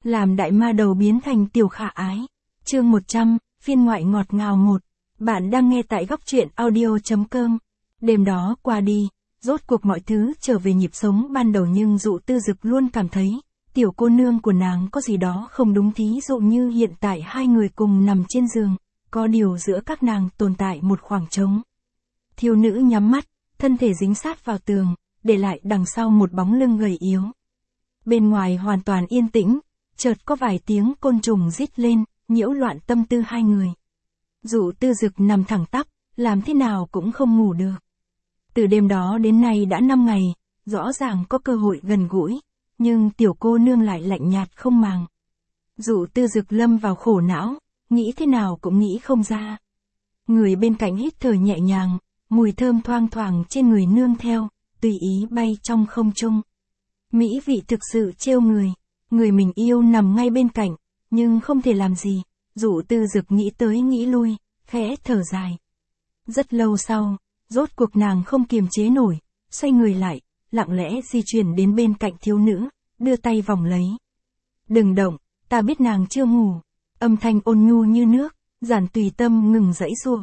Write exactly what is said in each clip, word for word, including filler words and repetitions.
làm đại ma đầu biến thành tiểu khả ái. Chương một trăm, phiên ngoại ngọt ngào một. Bạn đang nghe tại góc truyện audio.com. Đêm đó qua đi, rốt cuộc mọi thứ trở về nhịp sống ban đầu, nhưng Dụ Tư Dực luôn cảm thấy, tiểu cô nương của nàng có gì đó không đúng, thí dụ như hiện tại hai người cùng nằm trên giường, có điều giữa các nàng tồn tại một khoảng trống. Thiếu nữ nhắm mắt, thân thể dính sát vào tường, để lại đằng sau một bóng lưng gầy yếu. Bên ngoài hoàn toàn yên tĩnh, chợt có vài tiếng côn trùng rít lên, nhiễu loạn tâm tư hai người. Dụ Tư Dực nằm thẳng tắp, làm thế nào cũng không ngủ được. Từ đêm đó đến nay đã năm ngày, rõ ràng có cơ hội gần gũi, nhưng tiểu cô nương lại lạnh nhạt không màng. Dụ Tư Dực lâm vào khổ não, nghĩ thế nào cũng nghĩ không ra. Người bên cạnh hít thở nhẹ nhàng, mùi thơm thoang thoảng trên người nương theo, tùy ý bay trong không trung. Mỹ vị thực sự trêu người, người mình yêu nằm ngay bên cạnh, nhưng không thể làm gì. Dụ Tư Dực nghĩ tới nghĩ lui, khẽ thở dài. Rất lâu sau, rốt cuộc nàng không kiềm chế nổi, xoay người lại, lặng lẽ di chuyển đến bên cạnh thiếu nữ, đưa tay vòng lấy. Đừng động, ta biết nàng chưa ngủ. Âm thanh ôn nhu như nước, Giản Tùy Tâm ngừng giãy giụa.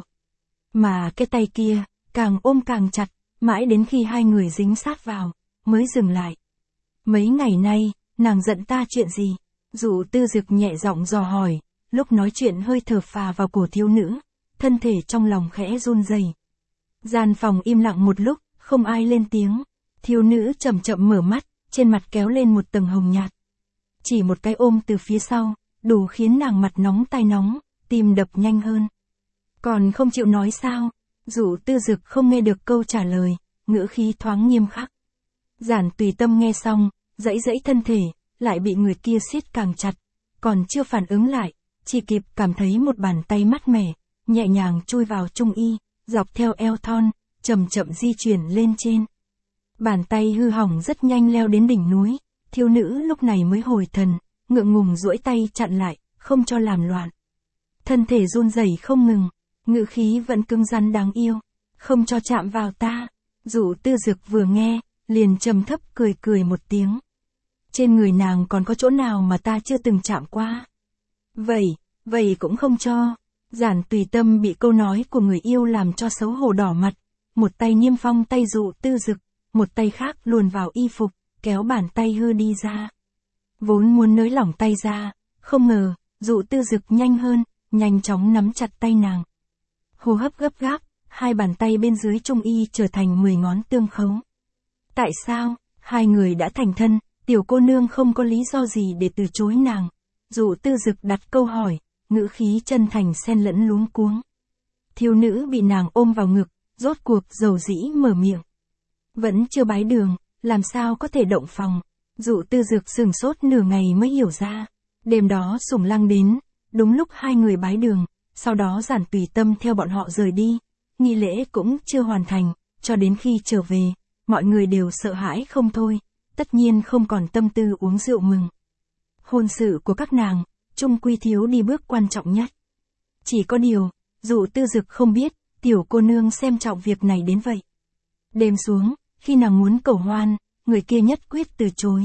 Mà cái tay kia, càng ôm càng chặt, mãi đến khi hai người dính sát vào, mới dừng lại. Mấy ngày nay, nàng giận ta chuyện gì? Dụ Tư Dực nhẹ giọng dò hỏi, lúc nói chuyện hơi thở phà vào cổ thiếu nữ, thân thể trong lòng khẽ run rẩy. Gian phòng im lặng một lúc, không ai lên tiếng. Thiếu nữ chậm chậm mở mắt, trên mặt kéo lên một tầng hồng nhạt. Chỉ một cái ôm từ phía sau, đủ khiến nàng mặt nóng tai nóng, tim đập nhanh hơn. Còn không chịu nói sao? Dụ Tư Dực không nghe được câu trả lời, ngữ khí thoáng nghiêm khắc. Giản Tùy Tâm nghe xong, giãy giãy thân thể, lại bị người kia siết càng chặt, còn chưa phản ứng lại, chỉ kịp cảm thấy một bàn tay mát mẻ, nhẹ nhàng chui vào trung y, dọc theo eo thon, chậm chậm di chuyển lên trên. Bàn tay hư hỏng rất nhanh leo đến đỉnh núi, thiếu nữ lúc này mới hồi thần, ngượng ngùng duỗi tay chặn lại, không cho làm loạn. Thân thể run rẩy không ngừng, ngữ khí vẫn cứng rắn đáng yêu, không cho chạm vào ta. Dụ Tư Dực vừa nghe, liền trầm thấp cười cười một tiếng. Trên người nàng còn có chỗ nào mà ta chưa từng chạm qua? Vậy, vậy cũng không cho. Giản Tùy Tâm bị câu nói của người yêu làm cho xấu hổ đỏ mặt, một tay niêm phong tay Dụ Tư Dực, một tay khác luồn vào y phục, kéo bàn tay hư đi ra. Vốn muốn nới lỏng tay ra, không ngờ, Dụ Tư Dực nhanh hơn, nhanh chóng nắm chặt tay nàng. Hô hấp gấp gáp, hai bàn tay bên dưới trung y trở thành mười ngón tương khấu. Tại sao, hai người đã thành thân, tiểu cô nương không có lý do gì để từ chối nàng? Dụ Tư Dực đặt câu hỏi, ngữ khí chân thành xen lẫn luống cuống. Thiếu nữ bị nàng ôm vào ngực, rốt cuộc dầu dĩ mở miệng. Vẫn chưa bái đường, làm sao có thể động phòng? Dụ Tư Dực sửng sốt nửa ngày mới hiểu ra. Đêm đó Sủng Lăng đến, đúng lúc hai người bái đường, sau đó Giản Tùy Tâm theo bọn họ rời đi. Nghi lễ cũng chưa hoàn thành, cho đến khi trở về, mọi người đều sợ hãi không thôi, tất nhiên không còn tâm tư uống rượu mừng. Hôn sự của các nàng, chung quy thiếu đi bước quan trọng nhất. Chỉ có điều, Dụ Tư Dực không biết, tiểu cô nương xem trọng việc này đến vậy. Đêm xuống, khi nàng muốn cầu hoan, người kia nhất quyết từ chối.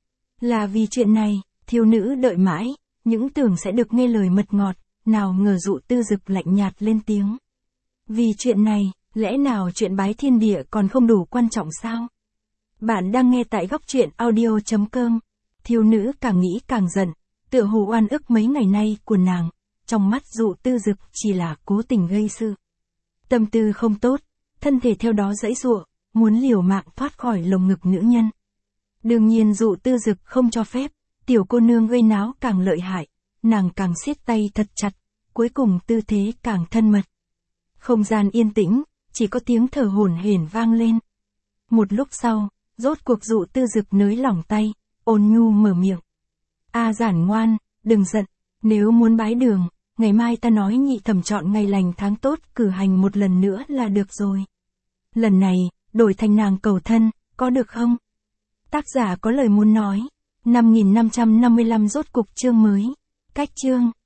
Là vì chuyện này, thiếu nữ đợi mãi, những tưởng sẽ được nghe lời mật ngọt, nào ngờ Dụ Tư Dực lạnh nhạt lên tiếng. Vì chuyện này, lẽ nào chuyện bái thiên địa còn không đủ quan trọng sao? Bạn đang nghe tại góc truyện audio.com. Thiếu nữ càng nghĩ càng giận, tựa hồ oan ức mấy ngày nay của nàng, trong mắt Dụ Tư Dực chỉ là cố tình gây sự. Tâm tư không tốt, thân thể theo đó giãy giụa, muốn liều mạng thoát khỏi lồng ngực nữ nhân. Đương nhiên Dụ Tư Dực không cho phép, tiểu cô nương gây náo càng lợi hại, nàng càng siết tay thật chặt, cuối cùng tư thế càng thân mật. Không gian yên tĩnh, chỉ có tiếng thở hổn hển vang lên. Một lúc sau, rốt cuộc Dụ Tư Dực nới lỏng tay, ôn nhu mở miệng. A Giản ngoan, đừng giận, nếu muốn bái đường, ngày mai ta nói nhị thẩm chọn ngày lành tháng tốt cử hành một lần nữa là được rồi. Lần này, đổi thành nàng cầu thân, có được không? Tác giả có lời muốn nói. năm nghìn năm trăm năm mươi lăm rốt cục chương mới. Cách chương.